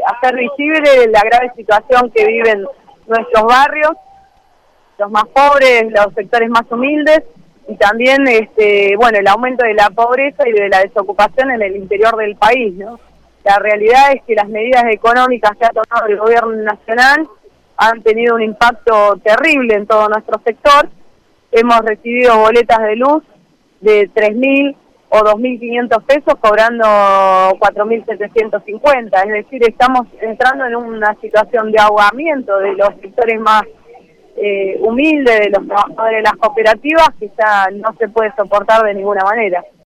hacer visible la grave situación que viven nuestros barrios, los más pobres, los sectores más humildes, y también bueno, el aumento de la pobreza y de la desocupación en el interior del país, ¿no? La realidad es que las medidas económicas que ha tomado el gobierno nacional han tenido un impacto terrible en todo nuestro sector. Hemos recibido boletas de luz de 3.000 o 2.500 pesos cobrando 4.750, es decir, estamos entrando en una situación de ahogamiento de los sectores más humildes, de los trabajadores de las cooperativas, que ya no se puede soportar de ninguna manera.